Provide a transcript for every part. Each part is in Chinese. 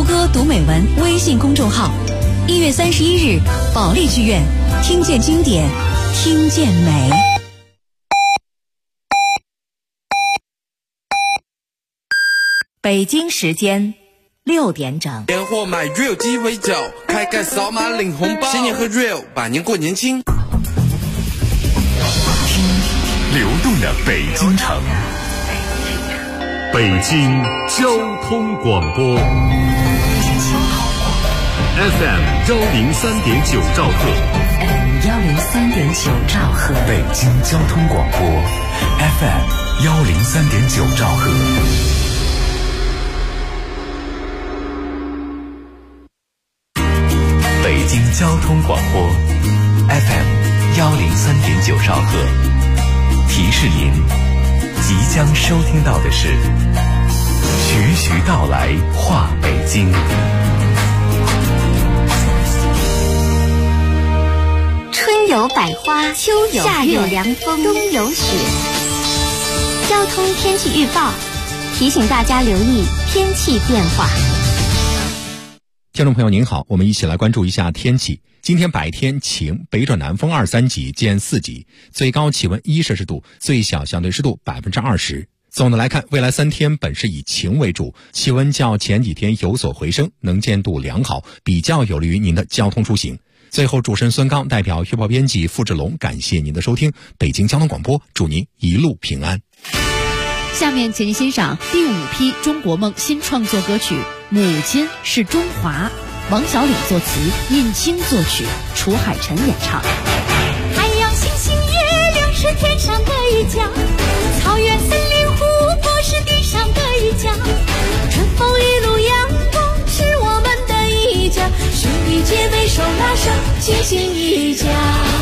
歌读美文微信公众号。1月31日，保利剧院，听见经典，听见美。 北京时间6点整。 年货买 Real 鸡尾酒，开盖扫码领红包，新年喝 Real， 百年过年轻。 听流动的北京城，北京交通广播 FM 103.9兆赫 103.9兆赫， 北京交通广播 FM 103.9兆赫。北京交通广播 FM 103.9兆赫，提示您即将收听到的是徐徐道来话北京。 春有百花，秋有夏有凉风，冬有雪。交通天气预报提醒大家留意天气变化。 听众朋友您好，我们一起来关注一下天气。今天白天晴，北转南风2、3级见4级，最高气温1摄氏度，最小相对湿度20%。总的来看，未来3天本是以晴为主，气温较前几天有所回升，能见度良好，比较有利于您的交通出行。最后，主持人孙刚代表预报编辑付志龙感谢您的收听，北京交通广播祝您一路平安。 下面请您欣赏第5批中国梦新创作歌曲《母亲是中华》，王小礼作词，尹清作曲，楚海晨演唱。 太阳、星星、月亮是天上的一家，草原、森林、湖泊是地上的一家，春风雨露阳光是我们的一家，兄弟姐妹手拉手齐心一家。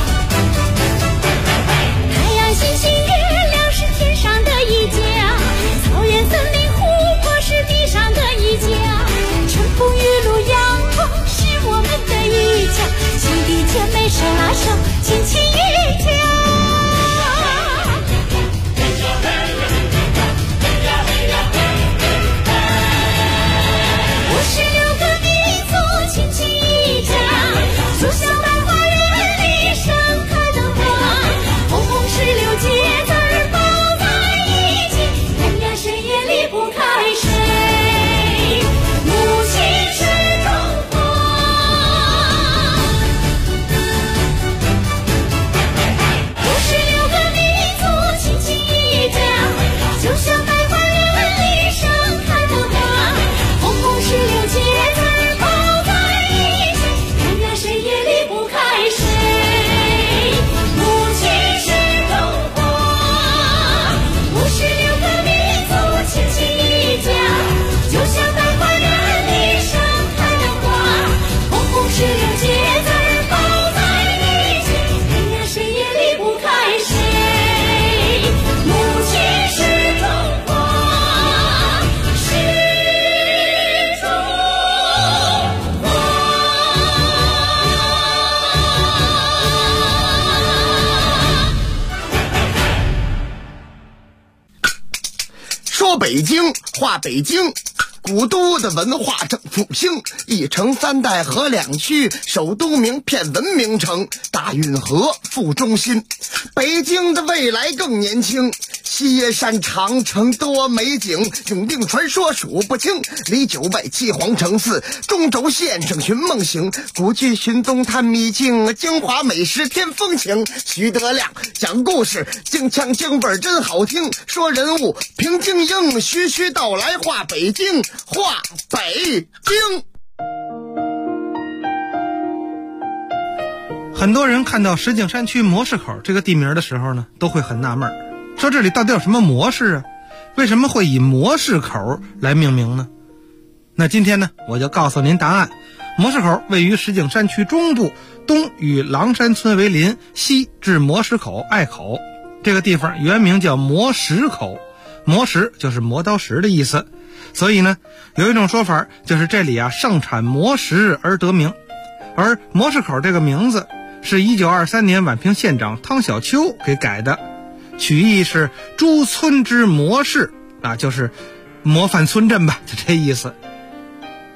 太阳、星星、月亮是天上的一家，草原、森林、湖泊是地上的一家，春风雨露阳光是我们的一家，兄弟姐妹手拉手亲亲一家。56个民族亲亲一家，就像百花园里盛开的花，红红16节字儿包在一起，人呀谁也离不开谁，母亲是中华。56个民族亲亲一家，就像百花园里盛开的花，红红16节字儿包在一起，人呀谁也离不开谁，母亲是中华。56个民族亲亲一家，就像百花园里盛开的花，红红16节字儿包在一起，人呀谁也离不开谁，母亲是中华，是中华。 说北京话北京，古都的文化正复兴，一城3代和2区，首都名片文明城，大运河副中心。北京的未来更年轻，西野山长城多美景，永定传说数不清，离9外7皇城4，中轴线上寻梦行，古剧寻踪探秘境，京华美食添风情。徐德亮讲故事，京腔京味真好听，说人物评京英，徐徐道来话北京，话北京。 很多人看到石景山区模式口这个地名的时候呢，都会很纳闷，说这里到底有什么模式啊？为什么会以模式口来命名呢？那今天呢，我就告诉您答案。模式口位于石景山区中部，东与狼山村为邻，西至磨石口、隘口。这个地方原名叫磨石口，磨石就是磨刀石的意思。所以呢，有一种说法就是这里盛产磨石而得名。而磨石口这个名字是1923年宛平县长汤小秋给改的，取意是诸村之模式，就是模范村镇吧，就这意思。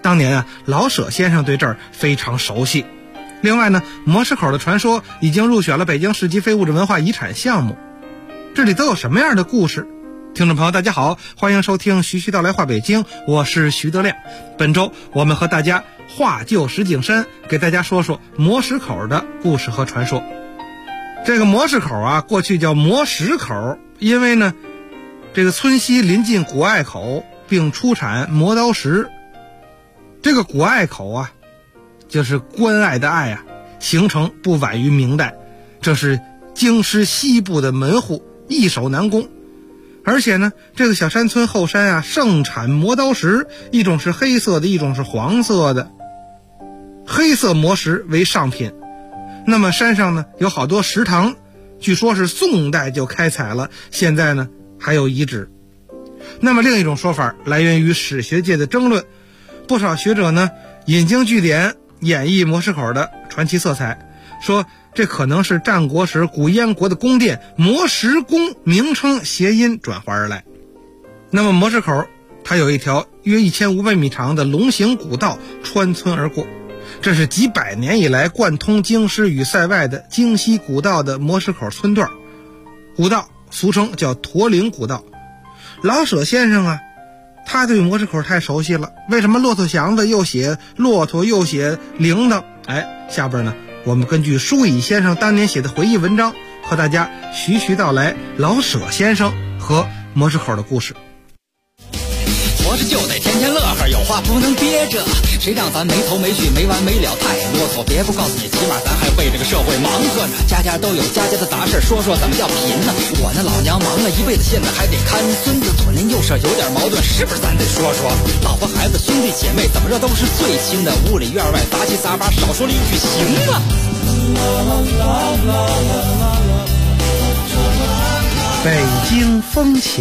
当年老舍先生对这儿非常熟悉。另外呢，磨石口的传说已经入选了北京市级非物质文化遗产项目。这里都有什么样的故事？听众朋友大家好，欢迎收听徐徐道来话北京，我是徐德亮。本周我们和大家话旧石景山，给大家说说磨石口的故事和传说。这个磨石口过去叫磨石口，因为呢这个村西临近古隘口，并出产磨刀石。这个古隘口就是关隘的隘形成不晚于明代，这是京师西部的门户，易守难攻。而且呢，这个小山村后山盛产磨刀石，一种是黑色的，一种是黄色的。黑色磨石为上品。那么山上呢有好多石堂，据说是宋代就开采了，现在呢还有遗址。那么另一种说法来源于史学界的争论，不少学者呢引经据典演绎磨石口的传奇色彩，说这可能是战国时古燕国的宫殿磨石宫名称谐音转化而来。那么磨石口它有一条约1500米长的龙形古道穿村而过，这是几百年以来贯通京师与塞外的京西古道的磨石口村段。古道俗称叫驼铃古道。老舍先生他对磨石口太熟悉了，为什么骆驼祥子又写骆驼又写铃铛？下边呢我们根据舒乙先生当年写的回忆文章，和大家徐徐道来老舍先生和磨石口的故事。 活着就得天天乐呵，有话不能憋着，谁让咱没头没绪没完没了太啰嗦。别不告诉你，起码咱还为这个社会忙活呢。家家都有家家的杂事，说说怎么叫贫呢？我那老娘忙了一辈子，现在还得看孙子，左邻右舍有点矛盾，是不是咱得说说？老婆孩子兄弟姐妹怎么着都是最亲的，屋里院外杂七杂八，少说了一句行吗？ 北京风情。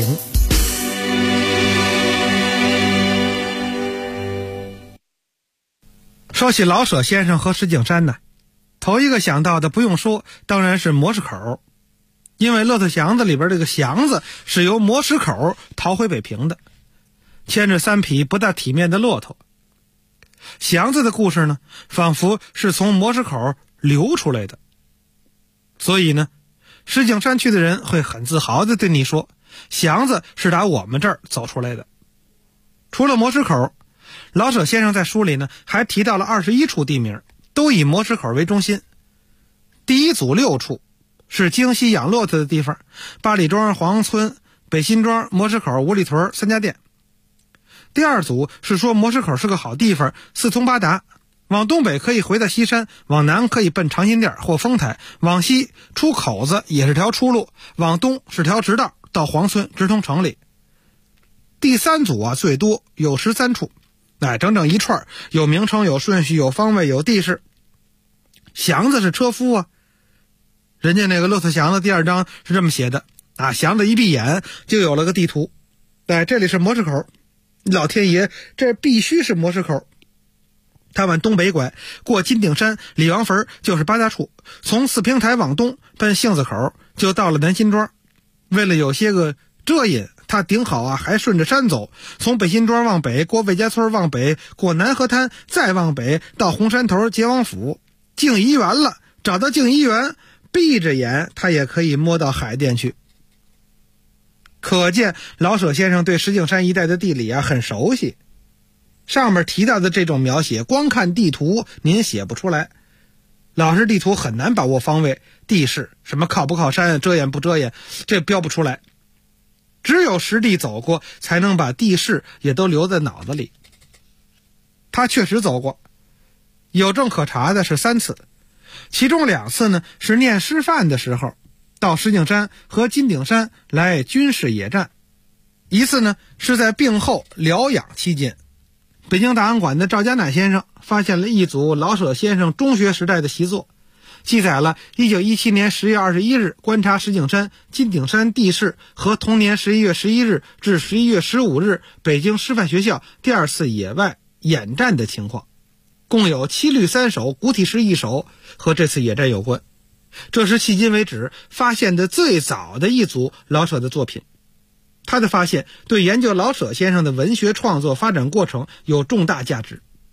说起老舍先生和石景山呢，头一个想到的不用说，当然是磨石口。因为骆驼祥子里边这个祥子是由磨石口逃回北平的，牵着3匹不大体面的骆驼。祥子的故事呢，仿佛是从磨石口流出来的。所以呢，石景山区的人会很自豪地对你说，祥子是打我们这儿走出来的。除了磨石口，老舍先生在书里呢还提到了21处地名，都以磨石口为中心。第一组6处是京西养骆驼的地方，八里庄、黄村、北新庄、磨石口、五里屯3家店。第二组是说磨石口是个好地方，四通八达，往东北可以回到西山，往南可以奔长辛店或丰台，往西出口子也是条出路，往东是条直道到黄村直通城里。第三组最多有13处，整整一串，有名称，有顺序，有方位，有地势。祥子是车夫人家那个骆驼祥子第2章是这么写的祥子一闭眼就有了个地图。这里是磨石口，老天爷，这必须是磨石口。他往东北拐，过金顶山、李王坟就是八大处，从四平台往东奔杏子口就到了南新庄。为了有些个遮隐，他顶好还顺着山走，从北新庄往北，过魏家村往北，过南河滩，再往北到红山头结王府，静怡园了。找到静怡园，闭着眼他也可以摸到海淀去。可见老舍先生对石景山一带的地理很熟悉。上面提到的这种描写，光看地图您写不出来。老式地图很难把握方位、地势，什么靠不靠山、遮掩不遮掩，这标不出来。只有实地走过，才能把地势也都留在脑子里。他确实走过，有证可查的是3次，其中2次呢是念师范的时候，到石景山和金顶山来军事野战；一次呢是在病后疗养期间。北京档案馆的赵家乃先生发现了一组老舍先生中学时代的习作，记载了1917年10月21日观察石景山、金顶山地势和同年11月11日至11月15日北京师范学校第2次野外演战的情况，共有7律3首，古体诗1首，和这次野战有关。这是迄今为止发现的最早的一组老舍的作品。他的发现对研究老舍先生的文学创作发展过程有重大价值。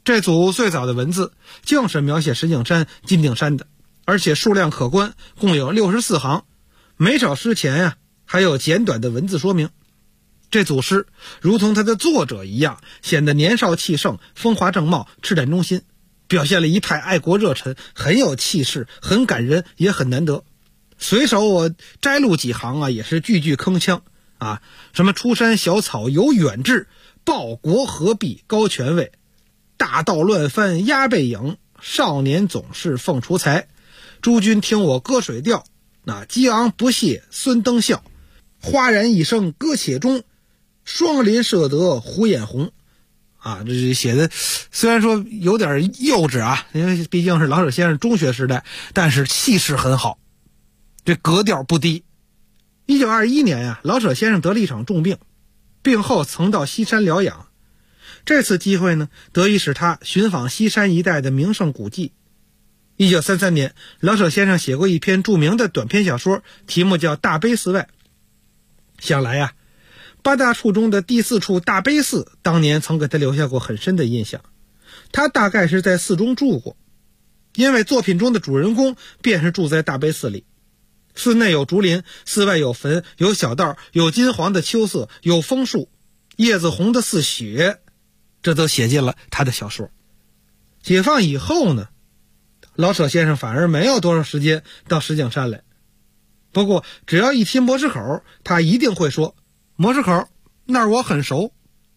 这组最早的文字就是描写石景山、金顶山的，而且数量可观，共有64行，每首诗前还有简短的文字说明。这组诗如同它的作者一样，显得年少气盛，风华正茂，赤胆忠心，表现了一派爱国热忱，很有气势，很感人，也很难得。随手我摘录几行也是句句铿锵什么出山小草有远志，报国何必高权位，大道乱翻压背影，少年总是凤雏才，诸君听我歌水调，激昂不懈孙登孝，哗然一声歌且中，双林射得虎眼红。这写的虽然说有点幼稚因为毕竟是老舍先生中学时代，但是气势很好，这格调不低。1921年老舍先生得了一场重病，病后曾到西山疗养。这次机会呢，得以使他寻访西山一带的名胜古迹。1933年，老舍先生写过一篇著名的短篇小说，题目叫《大悲寺外》。想来八大处中的第4处大悲寺，当年曾给他留下过很深的印象。他大概是在寺中住过，因为作品中的主人公便是住在大悲寺里。寺内有竹林，寺外有坟，有小道，有金黄的秋色，有枫树，叶子红的似血，这都写进了他的小说。解放以后呢，老舍先生反而没有多少时间到石景山来。不过只要一提磨石口，他一定会说磨石口那儿我很熟。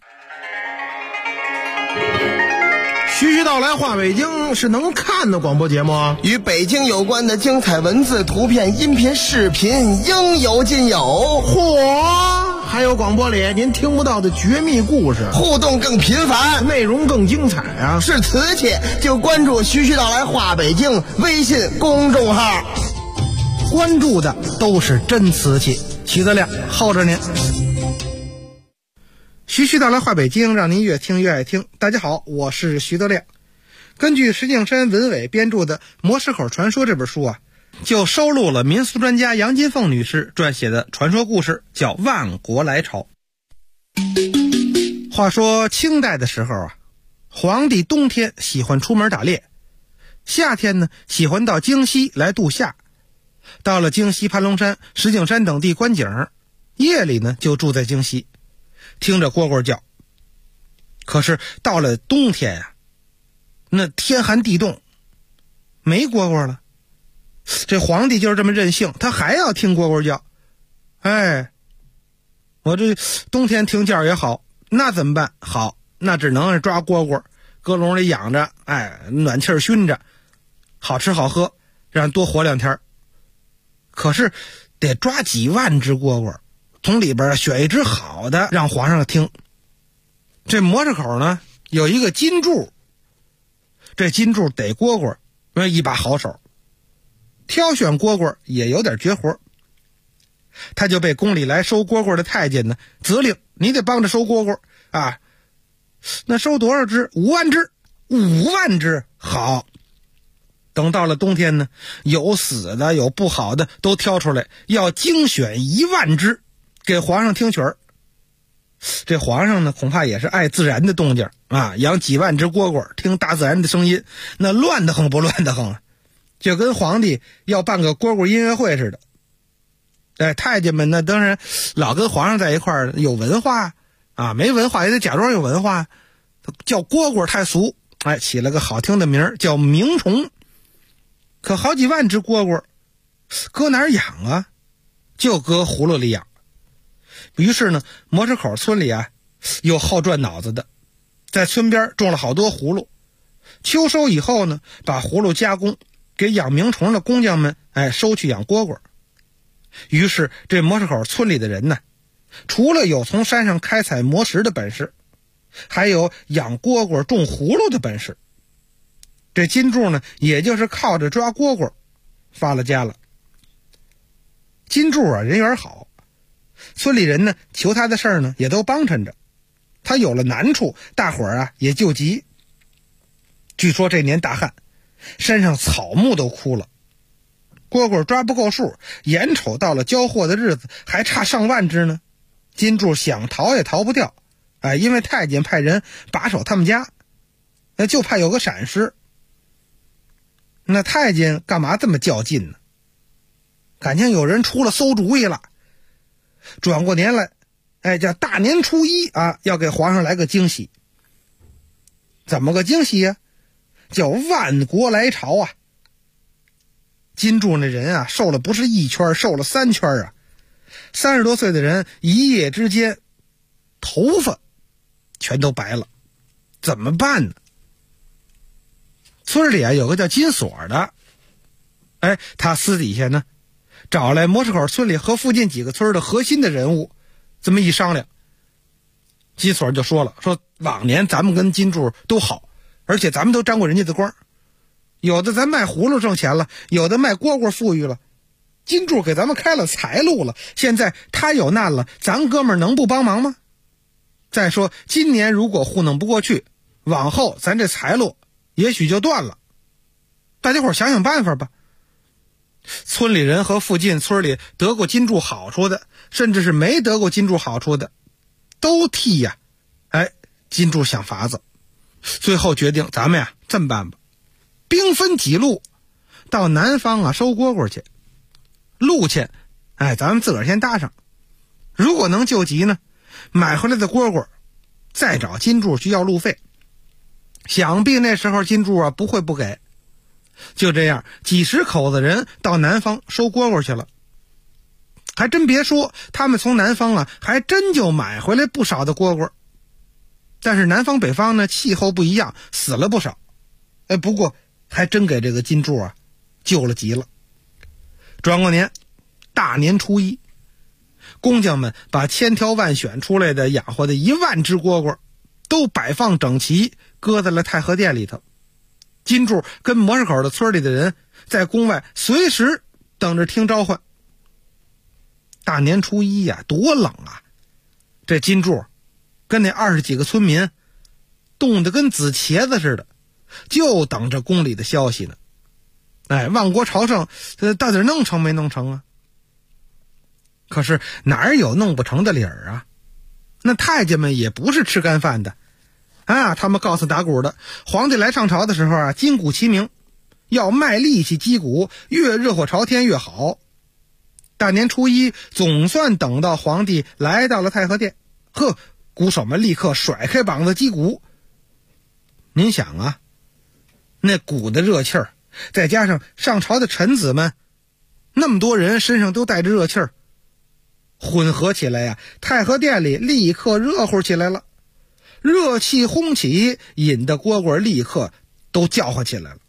徐徐道来话北京是能看的广播节目与北京有关的精彩文字、图片、音频、视频应有尽有。 嚯，还有广播里您听不到的绝密故事， 互动更频繁， 内容更精彩是瓷器就关注徐徐道来话北京微信公众号， 关注的都是真瓷器。徐德亮候着您。徐徐道来话北京，让您越听越爱听。大家好，我是徐德亮。根据石景山文伟编著的《磨石口传说》这本书就收录了民俗专家杨金凤女士撰写的传说故事，叫万国来朝。话说清代的时候皇帝冬天喜欢出门打猎，夏天呢喜欢到京西来度夏。到了京西、盘龙山、石景山等地观景，夜里呢就住在京西，听着蝈蝈叫。可是到了冬天那天寒地冻，没蝈蝈了。这皇帝就是这么任性，他还要听蝈蝈叫。我这冬天听叫也好，那怎么办？好，那只能是抓蝈蝈，搁笼里养着，暖气熏着，好吃好喝，让多活2天。可是得抓几万只蝈蝈，从里边选一只好的让皇上听。这磨石口呢有一个金柱，这金柱逮蝈蝈一把好手，挑选蝈蝈也有点绝活。他就被宫里来收蝈蝈的太监呢责令，你得帮着收蝈蝈那收多少只？5万只，5万只。好，等到了冬天呢，有死的有不好的都挑出来，要精选1万只给皇上听曲儿。这皇上呢恐怕也是爱自然的动静养几万只蝈蝈，听大自然的声音，那乱得很不乱得很就跟皇帝要办个蝈蝈音乐会似的。太监们呢当然老跟皇上在一块儿，有文化没文化也得假装有文化，叫蝈蝈太俗，起了个好听的名儿叫鸣虫。可好几万只蝈蝈搁哪儿养就搁葫芦里养。于是呢，磨石口村里有好转脑子的，在村边种了好多葫芦。秋收以后呢，把葫芦加工，给养鸣虫的工匠们收去养蝈蝈。于是这磨石口村里的人呢，除了有从山上开采磨石的本事，还有养蝈蝈种葫芦的本事。这金柱呢，也就是靠着抓蝈蝈发了家了。金柱人缘好，村里人呢求他的事儿呢也都帮衬着，他有了难处，大伙儿也救急。据说这年大旱，山上草木都枯了，蝈蝈抓不够数，眼瞅到了交货的日子，还差上万只呢。金柱想逃也逃不掉，因为太监派人把守他们家。 就怕有个闪失。那太监干嘛这么较劲呢？感情有人出了馊主意了。转过年来，叫大年初一啊，要给皇上来个惊喜。怎么个惊喜呀？叫万国来朝啊！金柱那人啊，瘦了不是一圈，瘦了3圈啊！30多岁的人，一夜之间头发全都白了，怎么办呢？村里啊有个叫金锁的，他私底下呢找来磨石口村里和附近几个村的核心的人物，这么一商量，金锁就说了，说往年咱们跟金柱都好，而且咱们都沾过人家的光，有的咱卖葫芦挣钱了，有的卖蝈蝈富裕了，金柱给咱们开了财路了，现在他有难了，咱哥们儿能不帮忙吗？再说今年如果糊弄不过去，往后咱这财路也许就断了，大家伙想想办法吧。村里人和附近村里得过金柱好处的，甚至是没得过金柱好处的，都替金柱想法子。最后决定咱们这么办吧，兵分几路，到南方收蝈蝈去。路钱咱们自个儿先搭上，如果能救急呢，买回来的蝈蝈再找金柱去要路费。想必那时候金柱不会不给。就这样，几十口子人到南方收蝈蝈去了。还真别说，他们从南方还真就买回来不少的蝈蝈。但是南方北方呢，气候不一样，死了不少。不过还真给这个金柱救了急了。转过年，大年初一，工匠们把千挑万选出来的养活的1万只蝈蝈都摆放整齐，搁在了太和殿里头。金柱跟磨石口的村里的人在宫外随时等着听召唤。大年初一多冷啊！这金柱跟那20几个村民冻得跟紫茄子似的，就等着宫里的消息呢。万国朝圣到底弄成没弄成啊？可是哪有弄不成的理儿啊？那太监们也不是吃干饭的他们告诉打鼓的，皇帝来上朝的时候金鼓齐鸣，要卖力气击鼓，越热火朝天越好。大年初一总算等到皇帝来到了太和殿，鼓手们立刻甩开膀子击鼓。您想那鼓的热气儿，再加上上朝的臣子们，那么多人身上都带着热气儿，混合起来太和殿里立刻热乎起来了。热气轰起，引得蝈蝈立刻都叫唤起来了。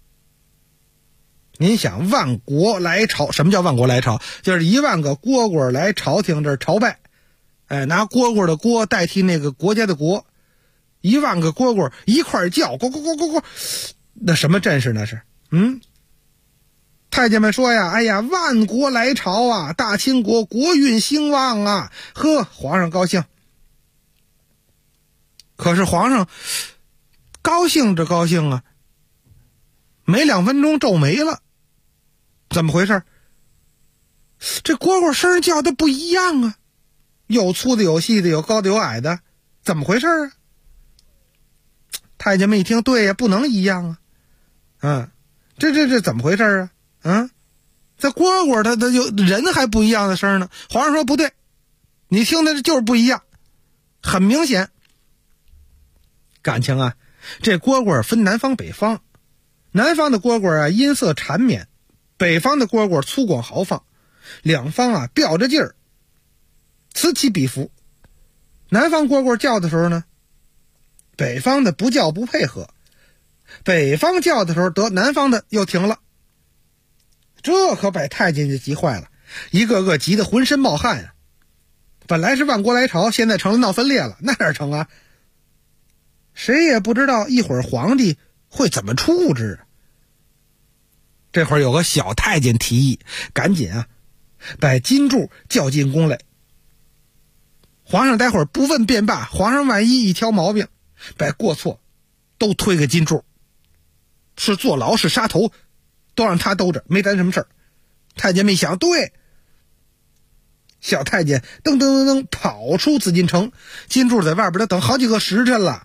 您想，万国来朝，什么叫万国来朝？就是1万个蝈蝈来朝廷这儿朝拜，拿蝈蝈的蝈代替那个国家的国，1万个蝈蝈一块叫，咕咕咕咕咕，那什么阵势那是？太监们说万国来朝大清国国运兴旺皇上高兴。可是皇上高兴着高兴没2分钟皱眉了。怎么回事？这蝈蝈声叫的不一样有粗的有细的，有高的有矮的，怎么回事太监们一听，对不能一样这怎么回事这蝈蝈它有人还不一样的声呢。皇上说不对，你听的就是不一样，很明显。感情这蝈蝈分南方北方，南方的蝈蝈音色缠绵，北方的蝈蝈粗犷豪放，两方吊着劲儿，此起彼伏。南方蝈蝈叫的时候呢，北方的不叫不配合，北方叫的时候得南方的又停了。这可把太监就急坏了，一个个急得浑身冒汗本来是万国来朝，现在成了闹分裂了，那哪成谁也不知道一会儿皇帝会怎么处置这会儿有个小太监提议，赶紧把金柱叫进宫来。皇上待会儿不问便罢，皇上万一一挑毛病，把过错都推给金柱，是坐牢是杀头都让他兜着，没咱什么事儿。太监们一想，对，小太监噔噔噔噔跑出紫禁城，金柱在外边都等好几个时辰了。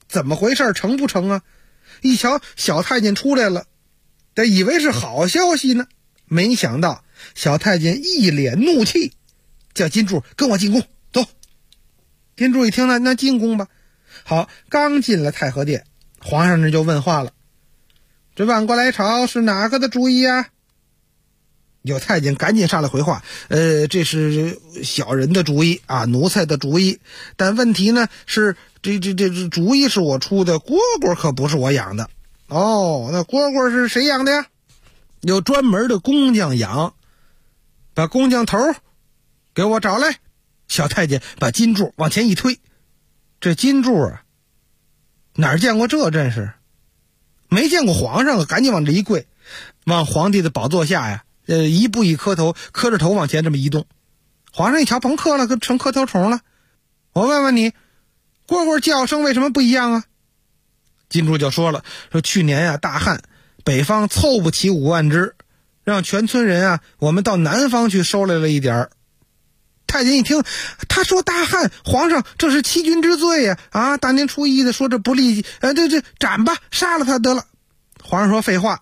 怎么回事，成不成啊？一瞧小太监出来了，得以为是好消息呢，没想到小太监一脸怒气，叫金柱跟我进宫走。金柱一听那进宫吧。好，刚进了太和殿，皇上这就问话了，这万国来朝是哪个的主意啊？有太监赶紧上来回话，这是小人的主意啊，奴才的主意，但问题呢是这主意是我出的，蝈蝈可不是我养的。哦，那蝈蝈是谁养的呀？有专门的工匠养，把工匠头给我找来。小太监把金柱往前一推，这金柱啊，哪儿见过这阵势？没见过皇上啊，赶紧往这一跪，往皇帝的宝座下呀，一步一磕头，磕着头往前这么移动。皇上一瞧，甭磕了，成磕头虫了。我问问你，蝈蝈叫声为什么不一样啊？金柱就说了，说去年啊大旱，北方凑不齐5万只，让全村人啊，我们到南方去收来了一点儿。太监一听，他说大旱，皇上这是欺君之罪呀！啊，大年初一的说这不利，这斩吧，杀了他得了。皇上说废话。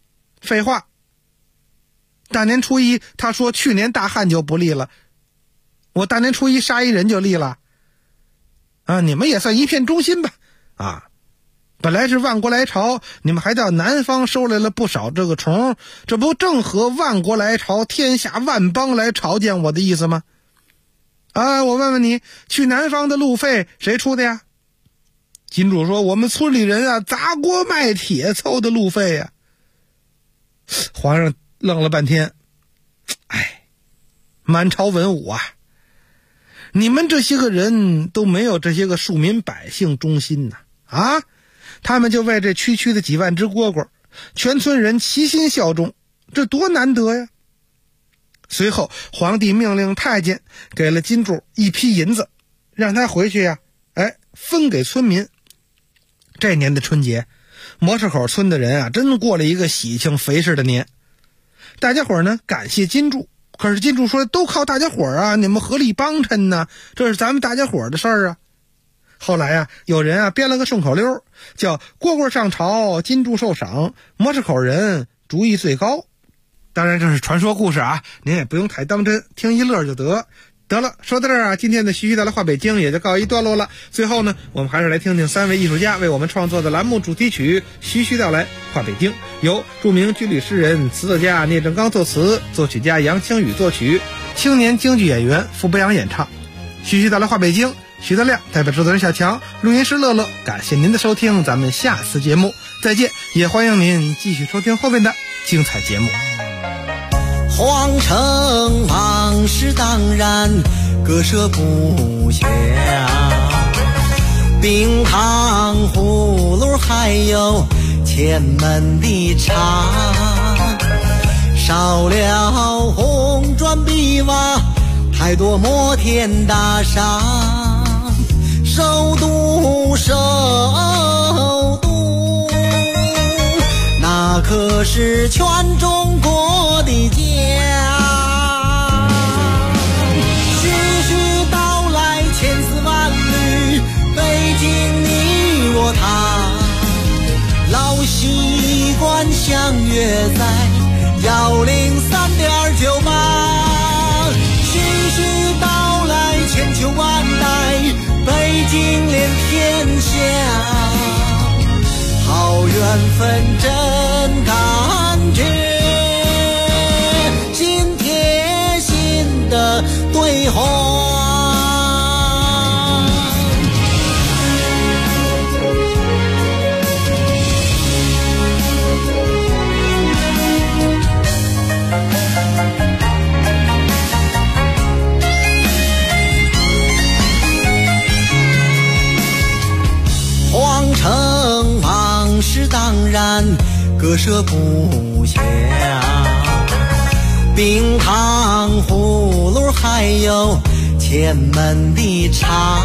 大年初一他说去年大旱就不利了，我大年初一杀一人就利了。啊，你们也算一片忠心吧。啊，本来是万国来朝，你们还到南方收来了不少这个虫，这不正合万国来朝，天下万邦来朝见我的意思吗？啊，我问问你，去南方的路费谁出的呀？金主说，我们村里人啊砸锅卖铁凑的路费呀。皇上愣了半天，满朝文武啊，你们这些个人都没有这些个庶民百姓忠心呐！啊，他们就为这区的几万只蝈蝈，全村人齐心效忠，这多难得呀！随后皇帝命令太监给了金柱一批银子，让他回去呀，分给村民。这年的春节，磨市口村的人啊，真过了一个喜庆肥实的年。大家伙呢感谢金柱，可是金柱说都靠大家伙啊，你们合力帮衬呢，这是咱们大家伙的事儿啊。后来啊，有人啊编了个顺口溜，叫蝈蝈上朝，金柱受赏，磨市口人主意最高。当然这是传说故事啊，您也不用太当真，听一乐就得了。说到这儿啊，今天的徐徐道来话北京也就告一段落了。最后呢，我们还是来听听3位艺术家为我们创作的栏目主题曲《徐徐道来话北京》，由著名军旅诗人、词作家聂正刚作词，作曲家杨清宇作曲，青年京剧演员傅博阳演唱。徐徐道来话北京，徐德亮代表制作人小强，录音师乐乐，感谢您的收听，咱们下次节目再见，也欢迎您继续收听后面的精彩节目。 皇城往事当然割舍不下，冰糖葫芦还有前门的茶，少了红砖碧瓦，太多摩天大厦，首都那可是全中国的家。徐徐道来千丝万缕，北京你我他，老习惯相约在103.98。徐徐道来千秋万代，北京连天下，好缘分真感觉，心贴心的对话。皇城往事当然割舍不下，冰糖葫芦还有前门的茶，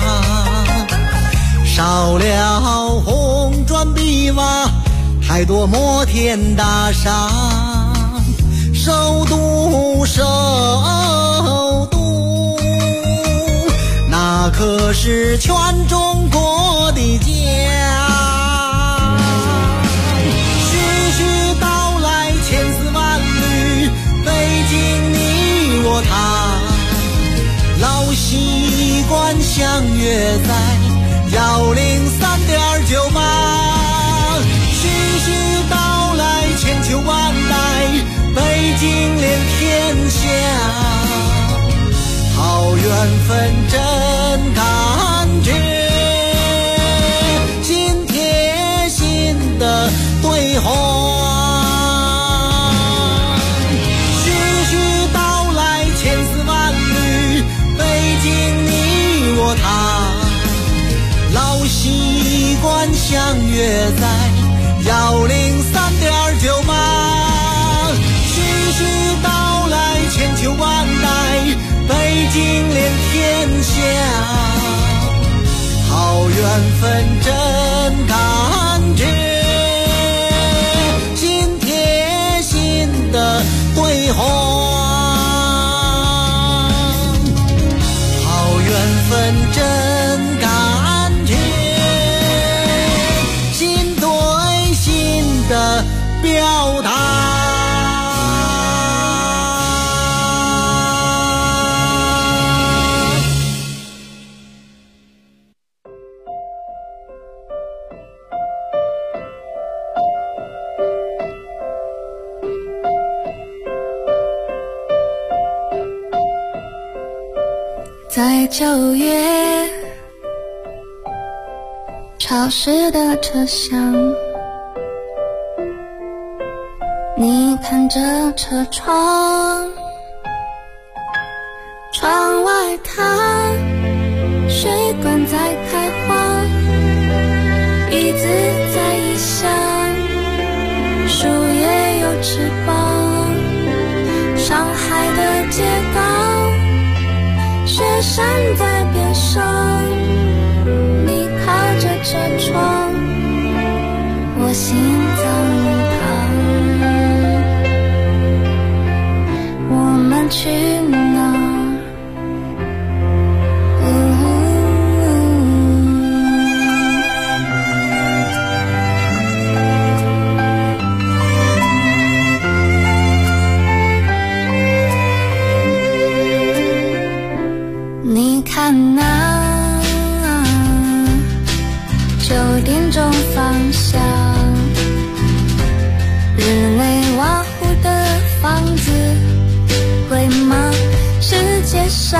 少了红砖碧瓦，太多摩天大厦，首都那可是全中国的家。 约在103.98，徐徐道来千秋万代，北京连天下，好缘分真感觉，心贴心的对话。老习惯相约在103.98，徐徐道来千秋万代，北京连天下，好缘分真感觉，心贴心的对话，好缘分真感觉，心对心的表达。 在9月潮湿的车厢，你看着车窗，窗外它水管在开花，椅子在异乡，树叶有翅膀，上海的街道，雪山在边上，你靠着车窗，我心脏疼。我们去哪？你看那9点钟方向，日内瓦湖的房子贵吗？世界上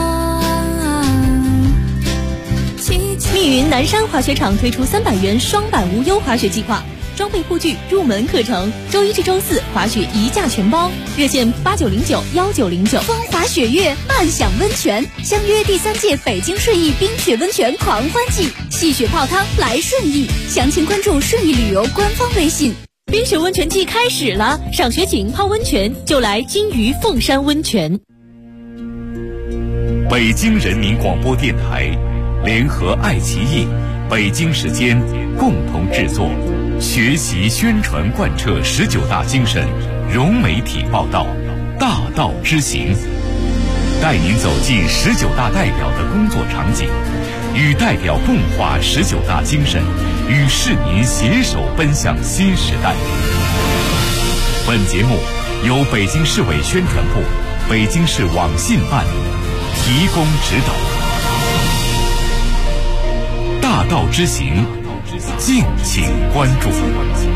密云南山滑雪场推出300元双板无忧滑雪计划，装备护具、入门课程，周一至周四滑雪一价全包，热线89091909。风华雪月，漫享温泉，相约第3届北京顺义冰雪温泉狂欢季，戏雪泡汤来顺义，详情关注顺义旅游官方微信。冰雪温泉季开始了，赏雪景、泡温泉就来金鱼凤山温泉。 北京人民广播电台联合爱奇艺、北京时间共同制作，学习宣传贯彻19大精神，融媒体报道，大道之行，带您走进19大代表的工作场景，与代表共话19大精神，与市民携手奔向新时代。本节目由北京市委宣传部、北京市网信办提供指导。大道之行，敬请关注。